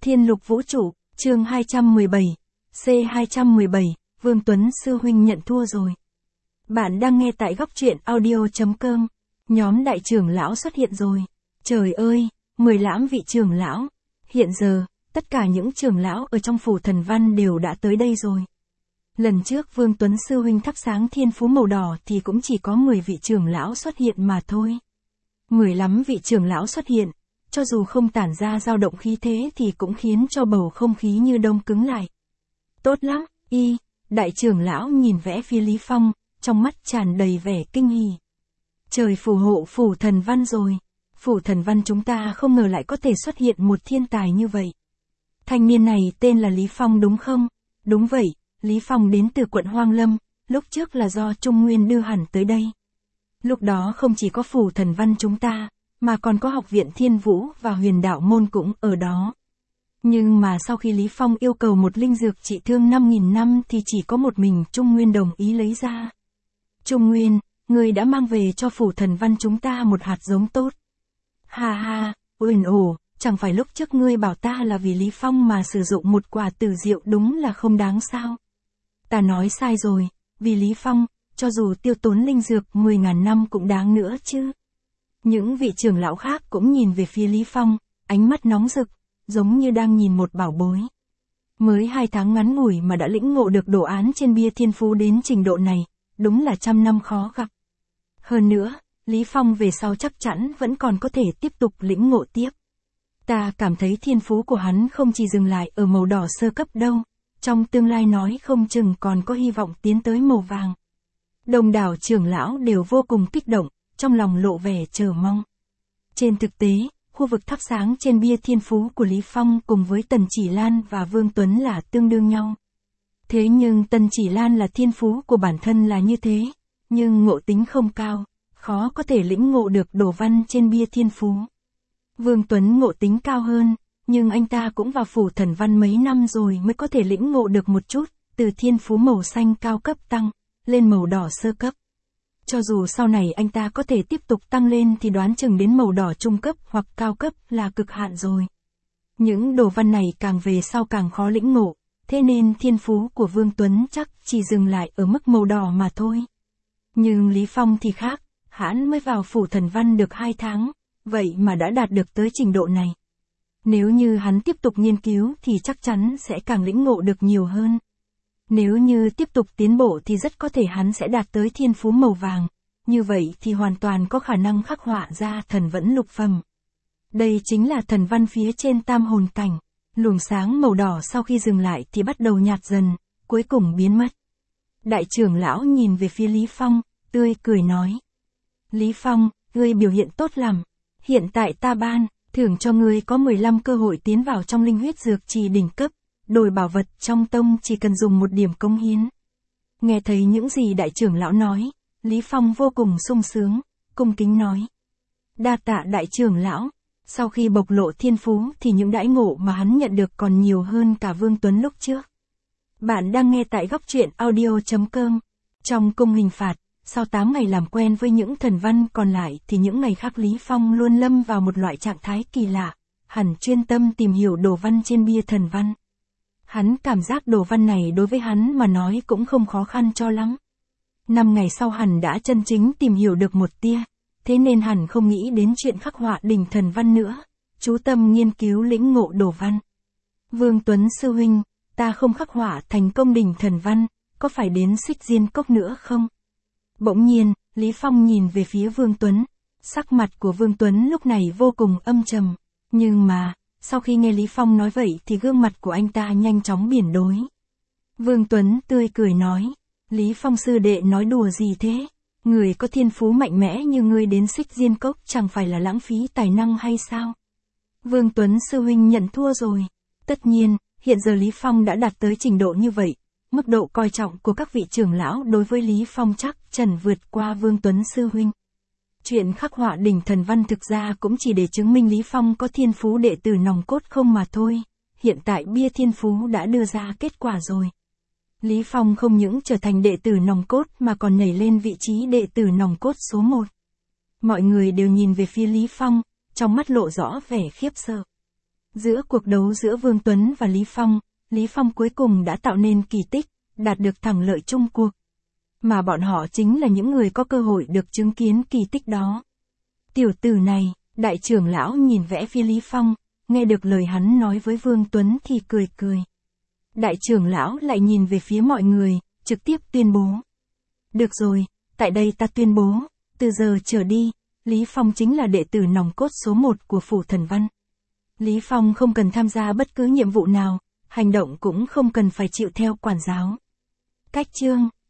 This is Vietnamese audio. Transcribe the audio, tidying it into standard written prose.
Thiên Lục Vũ Trụ, chương 217, C217, Vương Tuấn Sư Huynh nhận thua rồi. Bạn đang nghe tại góc truyện audio.com, nhóm đại trưởng lão xuất hiện rồi. Trời ơi, 10 lãm vị trưởng lão. Hiện giờ, tất cả những trưởng lão ở trong phủ thần văn đều đã tới đây rồi. Lần trước Vương Tuấn Sư Huynh thắp sáng thiên phú màu đỏ thì cũng chỉ có 10 vị trưởng lão xuất hiện mà thôi. 10 lắm vị trưởng lão xuất hiện, cho dù không tản ra dao động khí thế thì cũng khiến cho bầu không khí như đông cứng lại. Tốt lắm, đại trưởng lão nhìn vẽ phía Lý Phong, trong mắt tràn đầy vẻ kinh hỉ. Trời phù hộ phủ thần văn rồi. Phủ thần văn chúng ta không ngờ lại có thể xuất hiện một thiên tài như vậy. Thanh niên này tên là Lý Phong đúng không? Đúng vậy, Lý Phong đến từ quận Hoang Lâm, lúc trước là do Trung Nguyên đưa hẳn tới đây. Lúc đó không chỉ có phủ thần văn chúng ta, mà còn có học viện Thiên Vũ và Huyền Đạo Môn cũng ở đó. Nhưng mà sau khi Lý Phong yêu cầu một linh dược trị thương 5.000 năm thì chỉ có một mình Trung Nguyên đồng ý lấy ra. Trung Nguyên, người đã mang về cho phủ thần văn chúng ta một hạt giống tốt. Ha ha, Uyển ổ, chẳng phải lúc trước ngươi bảo ta là vì Lý Phong mà sử dụng một quả tử diệu đúng là không đáng sao? Ta nói sai rồi, vì Lý Phong, cho dù tiêu tốn linh dược 10.000 năm cũng đáng nữa chứ. Những vị trưởng lão khác cũng nhìn về phía Lý Phong, ánh mắt nóng rực, giống như đang nhìn một bảo bối. Mới 2 tháng ngắn ngủi mà đã lĩnh ngộ được đồ án trên bia thiên phú đến trình độ này, đúng là trăm năm khó gặp. Hơn nữa, Lý Phong về sau chắc chắn vẫn còn có thể tiếp tục lĩnh ngộ tiếp. Ta cảm thấy thiên phú của hắn không chỉ dừng lại ở màu đỏ sơ cấp đâu, trong tương lai nói không chừng còn có hy vọng tiến tới màu vàng. Đông đảo trưởng lão đều vô cùng kích động, trong lòng lộ vẻ chờ mong. Trên thực tế, khu vực thắp sáng trên bia thiên phú của Lý Phong cùng với Tần Chỉ Lan và Vương Tuấn là tương đương nhau. Thế nhưng Tần Chỉ Lan là thiên phú của bản thân là như thế, nhưng ngộ tính không cao, khó có thể lĩnh ngộ được đồ văn trên bia thiên phú. Vương Tuấn ngộ tính cao hơn, nhưng anh ta cũng vào phủ thần văn mấy năm rồi mới có thể lĩnh ngộ được một chút, từ thiên phú màu xanh cao cấp tăng lên màu đỏ sơ cấp. Cho dù sau này anh ta có thể tiếp tục tăng lên thì đoán chừng đến màu đỏ trung cấp hoặc cao cấp là cực hạn rồi. Những đồ văn này càng về sau càng khó lĩnh ngộ, thế nên thiên phú của Vương Tuấn chắc chỉ dừng lại ở mức màu đỏ mà thôi. Nhưng Lý Phong thì khác, hắn mới vào phủ thần văn được 2 tháng, vậy mà đã đạt được tới trình độ này. Nếu như hắn tiếp tục nghiên cứu thì chắc chắn sẽ càng lĩnh ngộ được nhiều hơn. Nếu như tiếp tục tiến bộ thì rất có thể hắn sẽ đạt tới thiên phú màu vàng, như vậy thì hoàn toàn có khả năng khắc họa ra thần vẫn lục phẩm. Đây chính là thần văn phía trên tam hồn cảnh, luồng sáng màu đỏ sau khi dừng lại thì bắt đầu nhạt dần, cuối cùng biến mất. Đại trưởng lão nhìn về phía Lý Phong, tươi cười nói. Lý Phong, ngươi biểu hiện tốt lắm, hiện tại ta ban thưởng cho ngươi có 15 cơ hội tiến vào trong linh huyết dược trì đỉnh cấp. Đổi bảo vật trong tông chỉ cần dùng 1 điểm cống hiến. Nghe thấy những gì đại trưởng lão nói, Lý Phong vô cùng sung sướng, cung kính nói. Đa tạ đại trưởng lão, sau khi bộc lộ thiên phú thì những đãi ngộ mà hắn nhận được còn nhiều hơn cả Vương Tuấn lúc trước. Bạn đang nghe tại góc truyện audio.com. Trong cung hình phạt, sau 8 ngày làm quen với những thần văn còn lại thì những ngày khác Lý Phong luôn lâm vào một loại trạng thái kỳ lạ, hẳn chuyên tâm tìm hiểu đồ văn trên bia thần văn. Hắn cảm giác đồ văn này đối với hắn mà nói cũng không khó khăn cho lắm. 5 ngày sau hẳn đã chân chính tìm hiểu được một tia, thế nên hẳn không nghĩ đến chuyện khắc họa đỉnh thần văn nữa, chú tâm nghiên cứu lĩnh ngộ đồ văn. Vương Tuấn Sư Huynh, ta không khắc họa thành công đỉnh thần văn, có phải đến Xích Diên Cốc nữa không? Bỗng nhiên, Lý Phong nhìn về phía Vương Tuấn, sắc mặt của Vương Tuấn lúc này vô cùng âm trầm, nhưng mà sau khi nghe Lý Phong nói vậy thì gương mặt của anh ta nhanh chóng biến đổi. Vương Tuấn tươi cười nói, Lý Phong sư đệ nói đùa gì thế? Người có thiên phú mạnh mẽ như ngươi đến Xích Diên Cốc chẳng phải là lãng phí tài năng hay sao? Vương Tuấn sư huynh nhận thua rồi. Tất nhiên, hiện giờ Lý Phong đã đạt tới trình độ như vậy, mức độ coi trọng của các vị trưởng lão đối với Lý Phong chắc chắn vượt qua Vương Tuấn sư huynh. Chuyện khắc họa đỉnh thần văn thực ra cũng chỉ để chứng minh Lý Phong có thiên phú đệ tử nòng cốt không mà thôi, hiện tại bia thiên phú đã đưa ra kết quả rồi. Lý Phong không những trở thành đệ tử nòng cốt mà còn nhảy lên vị trí đệ tử nòng cốt số 1. Mọi người đều nhìn về phía Lý Phong, trong mắt lộ rõ vẻ khiếp sợ. Giữa cuộc đấu giữa Vương Tuấn và Lý Phong cuối cùng đã tạo nên kỳ tích, đạt được thắng lợi chung cuộc. Mà bọn họ chính là những người có cơ hội được chứng kiến kỳ tích đó. Tiểu tử này, đại trưởng lão nhìn vẽ phía Lý Phong, nghe được lời hắn nói với Vương Tuấn thì cười cười. Đại trưởng lão lại nhìn về phía mọi người, trực tiếp tuyên bố. Được rồi, tại đây ta tuyên bố, từ giờ trở đi, Lý Phong chính là đệ tử nòng cốt số 1 của Phủ Thần Văn. Lý Phong không cần tham gia bất cứ nhiệm vụ nào, hành động cũng không cần phải chịu theo quản giáo. Cách chương